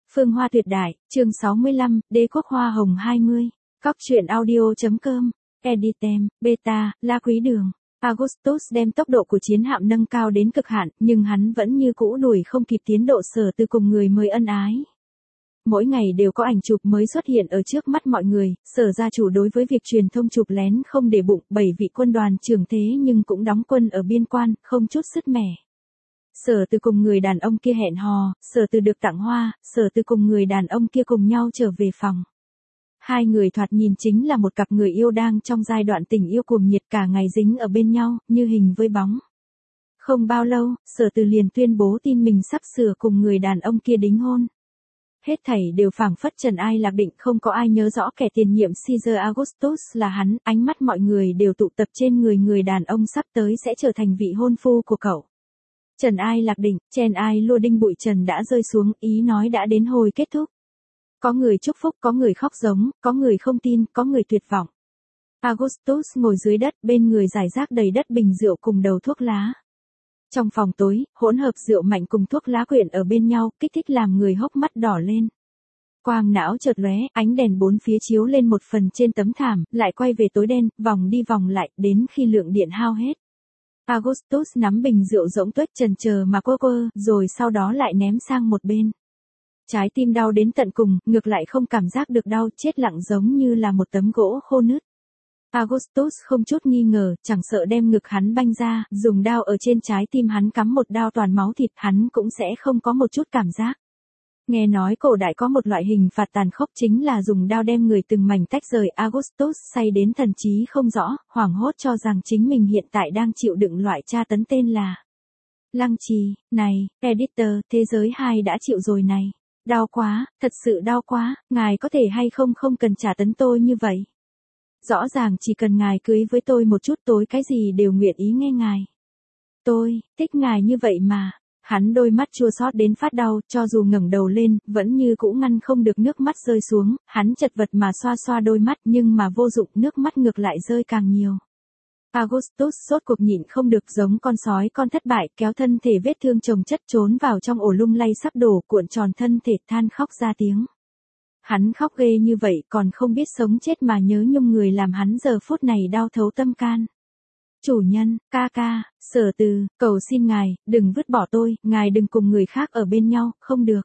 Phương Hoa tuyệt đại, chương 65, Đế quốc hoa hồng 20. Cóc truyện audio.com. Editem, beta, La Quý Đường. Augustus đem tốc độ của chiến hạm nâng cao đến cực hạn, nhưng hắn vẫn như cũ đuổi không kịp tiến độ Sở Từ cùng người mới ân ái. Mỗi ngày đều có ảnh chụp mới xuất hiện ở trước mắt mọi người, Sở gia chủ đối với việc truyền thông chụp lén không để bụng, 7 vị quân đoàn trưởng thế nhưng cũng đóng quân ở biên quan, không chút sứt mẻ. Sở Từ cùng người đàn ông kia hẹn hò, Sở Từ được tặng hoa, Sở Từ cùng người đàn ông kia cùng nhau trở về phòng. Hai người thoạt nhìn chính là một cặp người yêu đang trong giai đoạn tình yêu cuồng nhiệt, cả ngày dính ở bên nhau, như hình với bóng. Không bao lâu, Sở Từ liền tuyên bố tin mình sắp sửa cùng người đàn ông kia đính hôn. Hết thảy đều phảng phất trần ai lạc định, không có ai nhớ rõ kẻ tiền nhiệm Caesar Augustus là hắn, ánh mắt mọi người đều tụ tập trên người đàn ông sắp tới sẽ trở thành vị hôn phu của cậu. Trần ai lạc định, chen ai lua đinh bụi trần đã rơi xuống, ý nói đã đến hồi kết thúc. Có người chúc phúc, có người khóc giống, có người không tin, có người tuyệt vọng. Augustus ngồi dưới đất, bên người rải rác đầy đất bình rượu cùng đầu thuốc lá. Trong phòng tối, hỗn hợp rượu mạnh cùng thuốc lá quyện ở bên nhau, kích thích làm người hốc mắt đỏ lên. Quang não chợt lóe, ánh đèn bốn phía chiếu lên một phần trên tấm thảm, lại quay về tối đen, vòng đi vòng lại, đến khi lượng điện hao hết. Augustus nắm bình rượu rỗng tuếch chần chờ mà quơ, rồi sau đó lại ném sang một bên. Trái tim đau đến tận cùng, ngược lại không cảm giác được đau, chết lặng giống như là một tấm gỗ khô nứt. Augustus không chút nghi ngờ, chẳng sợ đem ngực hắn banh ra, dùng đao ở trên trái tim hắn cắm một đao toàn máu thịt, hắn cũng sẽ không có một chút cảm giác. Nghe nói cổ đại có một loại hình phạt tàn khốc chính là dùng đao đem người từng mảnh tách rời. Augustus say đến thần trí không rõ, hoảng hốt cho rằng chính mình hiện tại đang chịu đựng loại tra tấn tên là lăng trì. Này, editor, thế giới 2 đã chịu rồi này. Đau quá, thật sự đau quá, ngài có thể hay không cần trả tấn tôi như vậy. Rõ ràng chỉ cần ngài cưới với tôi một chút, tối cái gì đều nguyện ý nghe ngài. Tôi thích ngài như vậy mà. Hắn đôi mắt chua xót đến phát đau, cho dù ngẩng đầu lên, vẫn như cũ ngăn không được nước mắt rơi xuống, hắn chật vật mà xoa xoa đôi mắt, nhưng mà vô dụng, nước mắt ngược lại rơi càng nhiều. Augustus sốt cuộc nhịn không được, giống con sói con thất bại, kéo thân thể vết thương chồng chất trốn vào trong ổ lung lay sắp đổ, cuộn tròn thân thể than khóc ra tiếng. Hắn khóc ghê như vậy, còn không biết sống chết mà nhớ nhung người làm hắn giờ phút này đau thấu tâm can. Chủ nhân, ca ca, Sở Từ, cầu xin ngài, đừng vứt bỏ tôi, ngài đừng cùng người khác ở bên nhau, không được.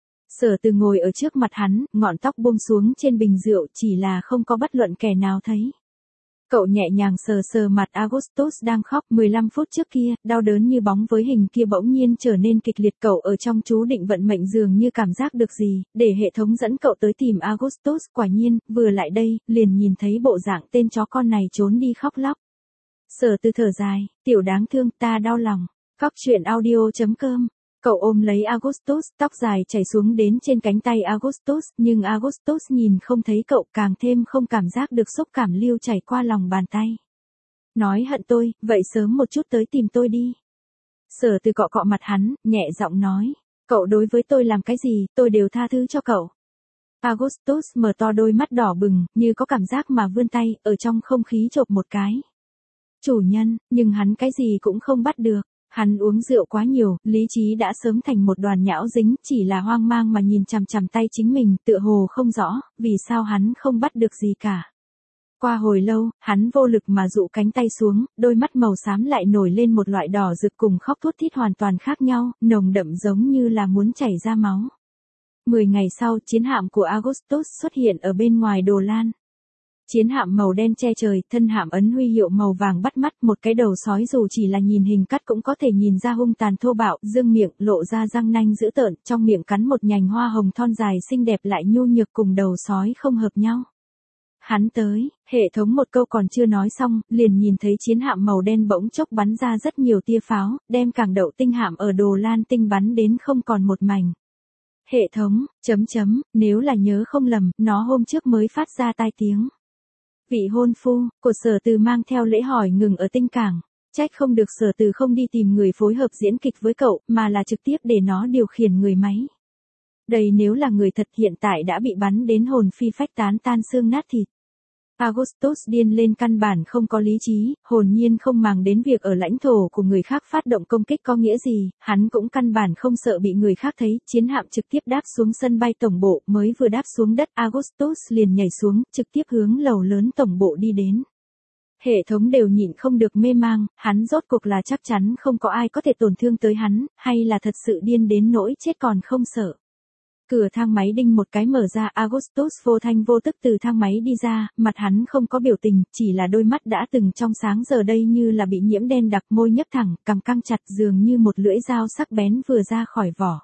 Sở Từ ngồi ở trước mặt hắn, ngọn tóc buông xuống trên bình rượu, chỉ là không có bất luận kẻ nào thấy. Cậu nhẹ nhàng sờ sờ mặt Augustus đang khóc. 15 phút trước kia, đau đớn như bóng với hình kia bỗng nhiên trở nên kịch liệt. Cậu ở trong chú định vận mệnh dường như cảm giác được gì, để hệ thống dẫn cậu tới tìm Augustus. Quả nhiên, vừa lại đây, liền nhìn thấy bộ dạng tên chó con này trốn đi khóc lóc. Sở Từ thở dài, tiểu đáng thương, ta đau lòng. Cóc truyện audio.com. Cậu ôm lấy Augustus, tóc dài chảy xuống đến trên cánh tay Augustus, nhưng Augustus nhìn không thấy cậu, càng thêm không cảm giác được xúc cảm lưu chảy qua lòng bàn tay. Nói hận tôi, vậy sớm một chút tới tìm tôi đi. Sở Từ cọ cọ mặt hắn, nhẹ giọng nói, cậu đối với tôi làm cái gì, tôi đều tha thứ cho cậu. Augustus mở to đôi mắt đỏ bừng, như có cảm giác mà vươn tay, ở trong không khí chộp một cái. Chủ nhân, nhưng hắn cái gì cũng không bắt được. Hắn uống rượu quá nhiều, lý trí đã sớm thành một đoàn nhão dính, chỉ là hoang mang mà nhìn chằm chằm tay chính mình, tựa hồ không rõ, vì sao hắn không bắt được gì cả. Qua hồi lâu, hắn vô lực mà dụ cánh tay xuống, đôi mắt màu xám lại nổi lên một loại đỏ rực, cùng khóc thút thít hoàn toàn khác nhau, nồng đậm giống như là muốn chảy ra máu. 10 ngày sau, chiến hạm của Augustus xuất hiện ở bên ngoài Đồ Lan. Chiến hạm màu đen che trời, thân hạm ấn huy hiệu màu vàng bắt mắt, một cái đầu sói dù chỉ là nhìn hình cắt cũng có thể nhìn ra hung tàn thô bạo, dương miệng, lộ ra răng nanh dữ tợn, trong miệng cắn một nhành hoa hồng thon dài xinh đẹp lại nhu nhược, cùng đầu sói không hợp nhau. Hắn tới, hệ thống một câu còn chưa nói xong, liền nhìn thấy chiến hạm màu đen bỗng chốc bắn ra rất nhiều tia pháo, đem cảng đậu tinh hạm ở Đồ Lan Tinh bắn đến không còn một mảnh. Hệ thống, nếu là nhớ không lầm, nó hôm trước mới phát ra tai tiếng. Vị hôn phu của Sở Từ mang theo lễ hỏi ngừng ở tinh cảng. Trách không được Sở Từ không đi tìm người phối hợp diễn kịch với cậu, mà là trực tiếp để nó điều khiển người máy. Đây nếu là người thật hiện tại đã bị bắn đến hồn phi phách tán, tan xương nát thịt. Augustus điên lên, căn bản không có lý trí, hồn nhiên không màng đến việc ở lãnh thổ của người khác phát động công kích có nghĩa gì, hắn cũng căn bản không sợ bị người khác thấy, chiến hạm trực tiếp đáp xuống sân bay tổng bộ, mới vừa đáp xuống đất Augustus liền nhảy xuống, trực tiếp hướng lầu lớn tổng bộ đi đến. Hệ thống đều nhịn không được mê mang, hắn rốt cuộc là chắc chắn không có ai có thể tổn thương tới hắn, hay là thật sự điên đến nỗi chết còn không sợ. Cửa thang máy đinh một cái mở ra, Augustus vô thanh vô tức từ thang máy đi ra, mặt hắn không có biểu tình, chỉ là đôi mắt đã từng trong sáng giờ đây như là bị nhiễm đen đặc, môi nhấp thẳng, cằm căng chặt dường như một lưỡi dao sắc bén vừa ra khỏi vỏ.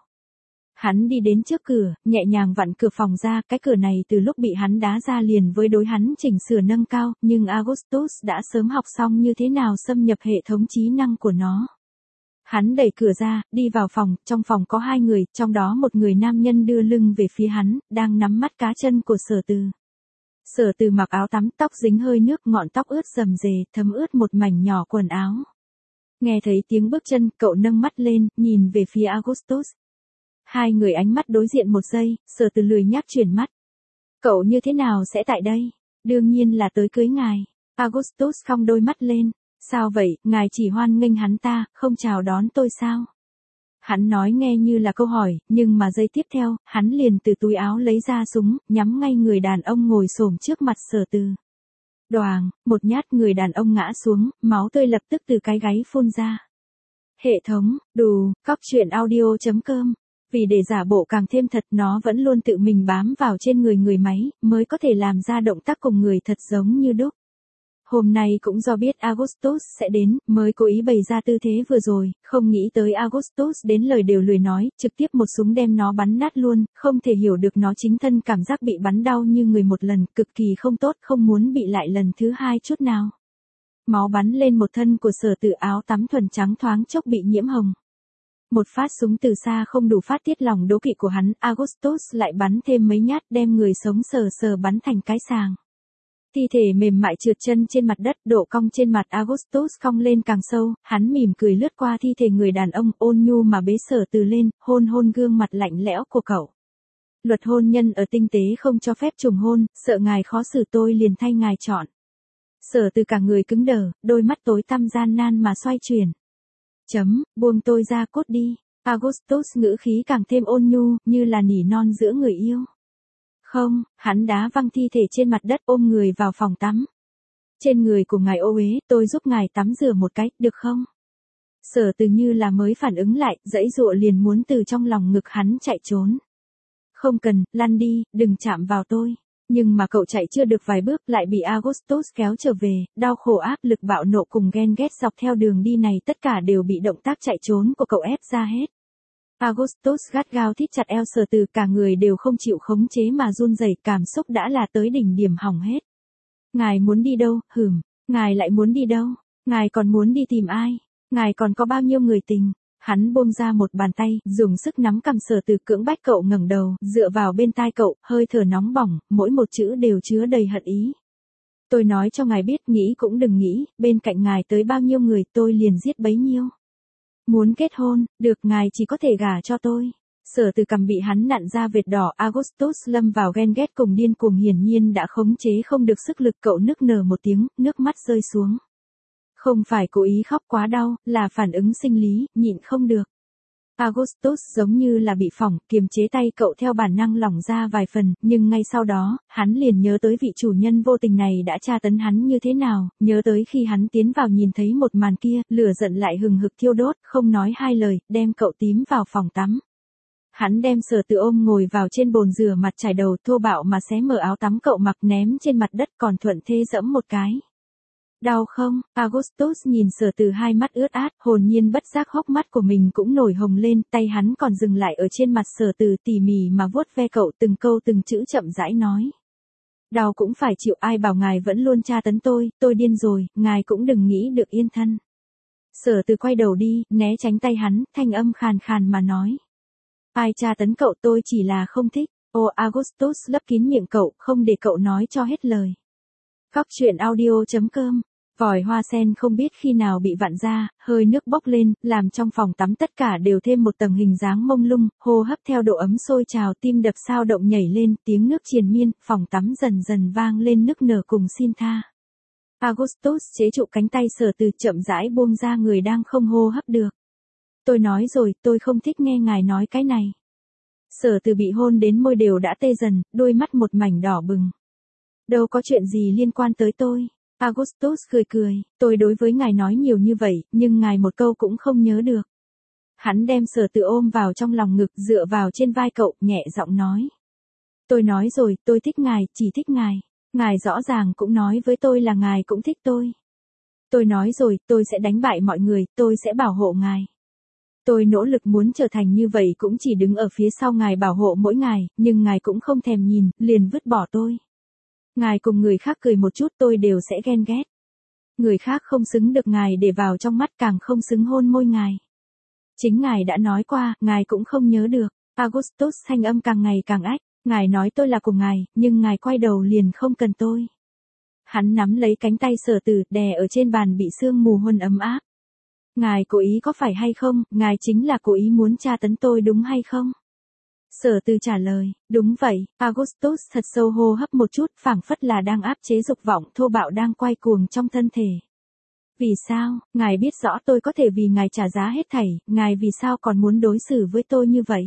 Hắn đi đến trước cửa, nhẹ nhàng vặn cửa phòng ra, cái cửa này từ lúc bị hắn đá ra liền với đối hắn chỉnh sửa nâng cao, nhưng Augustus đã sớm học xong như thế nào xâm nhập hệ thống trí năng của nó. Hắn đẩy cửa ra, đi vào phòng, trong phòng có hai người, trong đó một người nam nhân đưa lưng về phía hắn, đang nắm mắt cá chân của Sở Từ. Sở Từ mặc áo tắm, tóc dính hơi nước, ngọn tóc ướt rầm rề, thấm ướt một mảnh nhỏ quần áo. Nghe thấy tiếng bước chân, cậu nâng mắt lên, nhìn về phía Augustus. Hai người ánh mắt đối diện một giây, Sở Từ lười nhác chuyển mắt. Cậu như thế nào sẽ tại đây? Đương nhiên là tới cưới ngài. Augustus cong đôi mắt lên. Sao vậy, ngài chỉ hoan nghênh hắn ta, không chào đón tôi sao? Hắn nói nghe như là câu hỏi, nhưng mà giây tiếp theo, hắn liền từ túi áo lấy ra súng, nhắm ngay người đàn ông ngồi xổm trước mặt Sở Từ. Đoàng, một nhát, người đàn ông ngã xuống, máu tươi lập tức từ cái gáy phun ra. Hệ thống, đù, cóc truyện audio.com. Vì để giả bộ càng thêm thật, nó vẫn luôn tự mình bám vào trên người máy, mới có thể làm ra động tác cùng người thật giống như đúc. Hôm nay cũng do biết Augustus sẽ đến, mới cố ý bày ra tư thế vừa rồi, không nghĩ tới Augustus đến lời đều lười nói, trực tiếp một súng đem nó bắn nát luôn, không thể hiểu được nó chính thân cảm giác bị bắn đau như người một lần, cực kỳ không tốt, không muốn bị lại lần thứ hai chút nào. Máu bắn lên một thân của Sở Từ, áo tắm thuần trắng thoáng chốc bị nhiễm hồng. Một phát súng từ xa không đủ phát tiết lòng đố kỵ của hắn, Augustus lại bắn thêm mấy nhát đem người sống sờ sờ bắn thành cái sàng. Thi thể mềm mại trượt chân trên mặt đất, độ cong trên mặt Augustus cong lên càng sâu, hắn mỉm cười lướt qua thi thể người đàn ông, ôn nhu mà bế Sở Từ lên, hôn hôn gương mặt lạnh lẽo của cậu. Luật hôn nhân ở tinh tế không cho phép trùng hôn, sợ ngài khó xử tôi liền thay ngài chọn. Sở Từ cả người cứng đờ, đôi mắt tối tăm gian nan mà xoay chuyển. Buông tôi ra cốt đi. Augustus ngữ khí càng thêm ôn nhu, như là nỉ non giữa người yêu. Không, hắn đá văng thi thể trên mặt đất, ôm người vào phòng tắm. Trên người của ngài ô uế, tôi giúp ngài tắm rửa một cái, được không? Sở Từ như là mới phản ứng lại, giãy giụa liền muốn từ trong lòng ngực hắn chạy trốn. Không cần, lăn đi, đừng chạm vào tôi. Nhưng mà cậu chạy chưa được vài bước lại bị Augustus kéo trở về, đau khổ, áp lực, bạo nộ cùng ghen ghét dọc theo đường đi này tất cả đều bị động tác chạy trốn của cậu ép ra hết. Augustus gắt gao thít chặt eo Sở Từ, cả người đều không chịu khống chế mà run rẩy, cảm xúc đã là tới đỉnh điểm hỏng hết. Ngài muốn đi đâu, ngài lại muốn đi đâu, ngài còn muốn đi tìm ai, ngài còn có bao nhiêu người tình. Hắn buông ra một bàn tay, dùng sức nắm cằm Sở Từ, cưỡng bách cậu ngẩng đầu, dựa vào bên tai cậu, hơi thở nóng bỏng, mỗi một chữ đều chứa đầy hận ý. Tôi nói cho ngài biết, nghĩ cũng đừng nghĩ, bên cạnh ngài tới bao nhiêu người tôi liền giết bấy nhiêu. Muốn kết hôn, được, ngài chỉ có thể gả cho tôi. Sở Từ cằm bị hắn nặn ra vệt đỏ, Augustus lâm vào ghen ghét cùng điên cuồng, hiển nhiên đã khống chế không được sức lực, cậu nức nở một tiếng, nước mắt rơi xuống. Không phải cố ý khóc, quá đau, là phản ứng sinh lý, nhịn không được. Augustus giống như là bị phỏng, kiềm chế tay cậu theo bản năng lỏng ra vài phần, nhưng ngay sau đó, hắn liền nhớ tới vị chủ nhân vô tình này đã tra tấn hắn như thế nào, nhớ tới khi hắn tiến vào nhìn thấy một màn kia, lửa giận lại hừng hực thiêu đốt, không nói hai lời, đem cậu tím vào phòng tắm. Hắn đem Sở Từ ôm ngồi vào trên bồn rửa mặt, chải đầu, thô bạo mà xé mở áo tắm cậu mặc, ném trên mặt đất, còn thuận thế dẫm một cái. Đau không? Augustus nhìn Sở Từ, hai mắt ướt át, hồn nhiên bất giác hốc mắt của mình cũng nổi hồng lên, tay hắn còn dừng lại ở trên mặt Sở Từ, tỉ mỉ mà vuốt ve cậu, từng câu từng chữ chậm rãi nói. Đau cũng phải chịu, ai bảo ngài vẫn luôn tra tấn tôi điên rồi, ngài cũng đừng nghĩ được yên thân. Sở Từ quay đầu đi, né tránh tay hắn, thanh âm khàn khàn mà nói. Ai tra tấn cậu, tôi chỉ là không thích. Augustus lấp kín miệng cậu, không để cậu nói cho hết lời. Cóc truyện audio.com Vòi hoa sen không biết khi nào bị vặn ra, hơi nước bốc lên, làm trong phòng tắm tất cả đều thêm một tầng hình dáng mông lung, hô hấp theo độ ấm sôi trào, tim đập sao động nhảy lên, tiếng nước triền miên, phòng tắm dần dần vang lên nức nở cùng xin tha. Augustus chế trụ cánh tay Sở Từ, chậm rãi buông ra người đang không hô hấp được. Tôi nói rồi, tôi không thích nghe ngài nói cái này. Sở Từ bị hôn đến môi đều đã tê dần, đôi mắt một mảnh đỏ bừng. Đâu có chuyện gì liên quan tới tôi. Augustus cười cười, tôi đối với ngài nói nhiều như vậy, nhưng ngài một câu cũng không nhớ được. Hắn đem Sở Từ ôm vào trong lòng ngực, dựa vào trên vai cậu, nhẹ giọng nói. Tôi nói rồi, tôi thích ngài, chỉ thích ngài. Ngài rõ ràng cũng nói với tôi là ngài cũng thích tôi. Tôi nói rồi, tôi sẽ đánh bại mọi người, tôi sẽ bảo hộ ngài. Tôi nỗ lực muốn trở thành như vậy cũng chỉ đứng ở phía sau ngài bảo hộ mỗi ngài, nhưng ngài cũng không thèm nhìn, liền vứt bỏ tôi. Ngài cùng người khác cười một chút tôi đều sẽ ghen ghét. Người khác không xứng được ngài để vào trong mắt, càng không xứng hôn môi ngài. Chính ngài đã nói qua, ngài cũng không nhớ được. Augustus thanh âm càng ngày càng ách. Ngài nói tôi là của ngài, nhưng ngài quay đầu liền không cần tôi. Hắn nắm lấy cánh tay Sở Từ, đè ở trên bàn bị sương mù huân ấm áp. Ngài cố ý có phải hay không, ngài chính là cố ý muốn tra tấn tôi đúng hay không? Sở Từ trả lời, đúng vậy. Augustus thật sâu hô hấp một chút, phảng phất là đang áp chế dục vọng thô bạo đang quay cuồng trong thân thể. Vì sao, ngài biết rõ tôi có thể vì ngài trả giá hết thảy, ngài vì sao còn muốn đối xử với tôi như vậy?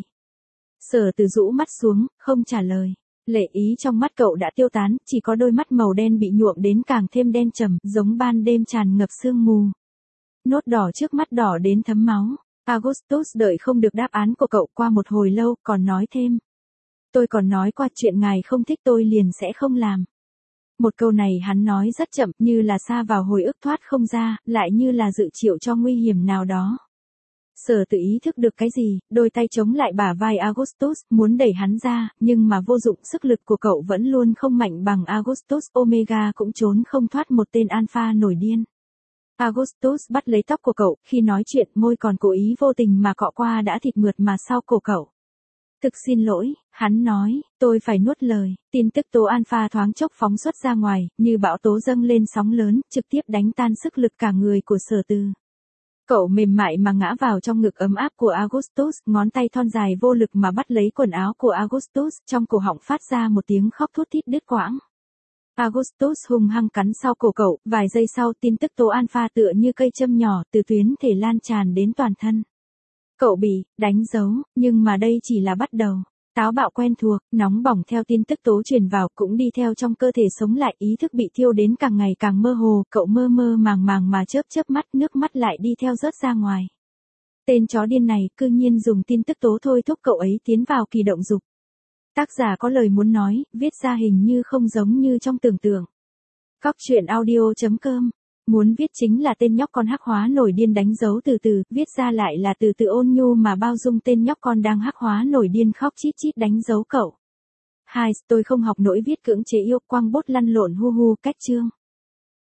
Sở Từ rũ mắt xuống, không trả lời. Lệ ý trong mắt cậu đã tiêu tán, chỉ có đôi mắt màu đen bị nhuộm đến càng thêm đen trầm, giống ban đêm tràn ngập sương mù. Nốt đỏ trước mắt đỏ đến thấm máu. Augustus đợi không được đáp án của cậu, qua một hồi lâu, còn nói thêm. Tôi còn nói qua chuyện ngài không thích tôi liền sẽ không làm. Một câu này hắn nói rất chậm, như là xa vào hồi ức thoát không ra, lại như là dự triệu cho nguy hiểm nào đó. Sở Từ ý thức được cái gì, đôi tay chống lại bả vai Augustus, muốn đẩy hắn ra, nhưng mà vô dụng, sức lực của cậu vẫn luôn không mạnh bằng Augustus, Omega cũng trốn không thoát một tên alpha nổi điên. Augustus bắt lấy tóc của cậu, khi nói chuyện môi còn cố ý vô tình mà cọ qua đã thịt mượt mà sau cổ cậu. Thực xin lỗi, hắn nói, tôi phải nuốt lời. Tin tức tố alpha thoáng chốc phóng xuất ra ngoài, như bão tố dâng lên sóng lớn, trực tiếp đánh tan sức lực cả người của Sở Từ. Cậu mềm mại mà ngã vào trong ngực ấm áp của Augustus, ngón tay thon dài vô lực mà bắt lấy quần áo của Augustus, trong cổ họng phát ra một tiếng khóc thút thít đứt quãng. Augustus hung hăng cắn sau cổ cậu, vài giây sau tin tức tố alpha tựa như cây châm nhỏ từ tuyến thể lan tràn đến toàn thân. Cậu bị đánh dấu, nhưng mà đây chỉ là bắt đầu. Táo bạo quen thuộc, nóng bỏng theo tin tức tố truyền vào cũng đi theo trong cơ thể sống lại, ý thức bị thiêu đến càng ngày càng mơ hồ, cậu mơ mơ màng màng mà chớp chớp mắt, nước mắt lại đi theo rớt ra ngoài. Tên chó điên này cư nhiên dùng tin tức tố thôi thúc cậu ấy tiến vào kỳ động dục. Tác giả có lời muốn nói, viết ra hình như không giống như trong tưởng tượng. Cóc truyện audio.com. Muốn viết chính là tên nhóc con hắc hóa nổi điên đánh dấu từ từ, viết ra lại là từ từ ôn nhu mà bao dung tên nhóc con đang hắc hóa nổi điên khóc chít chít đánh dấu cậu. 2. Tôi không học nổi viết cưỡng chế yêu, quăng bút lăn lộn hu hu, cách chương.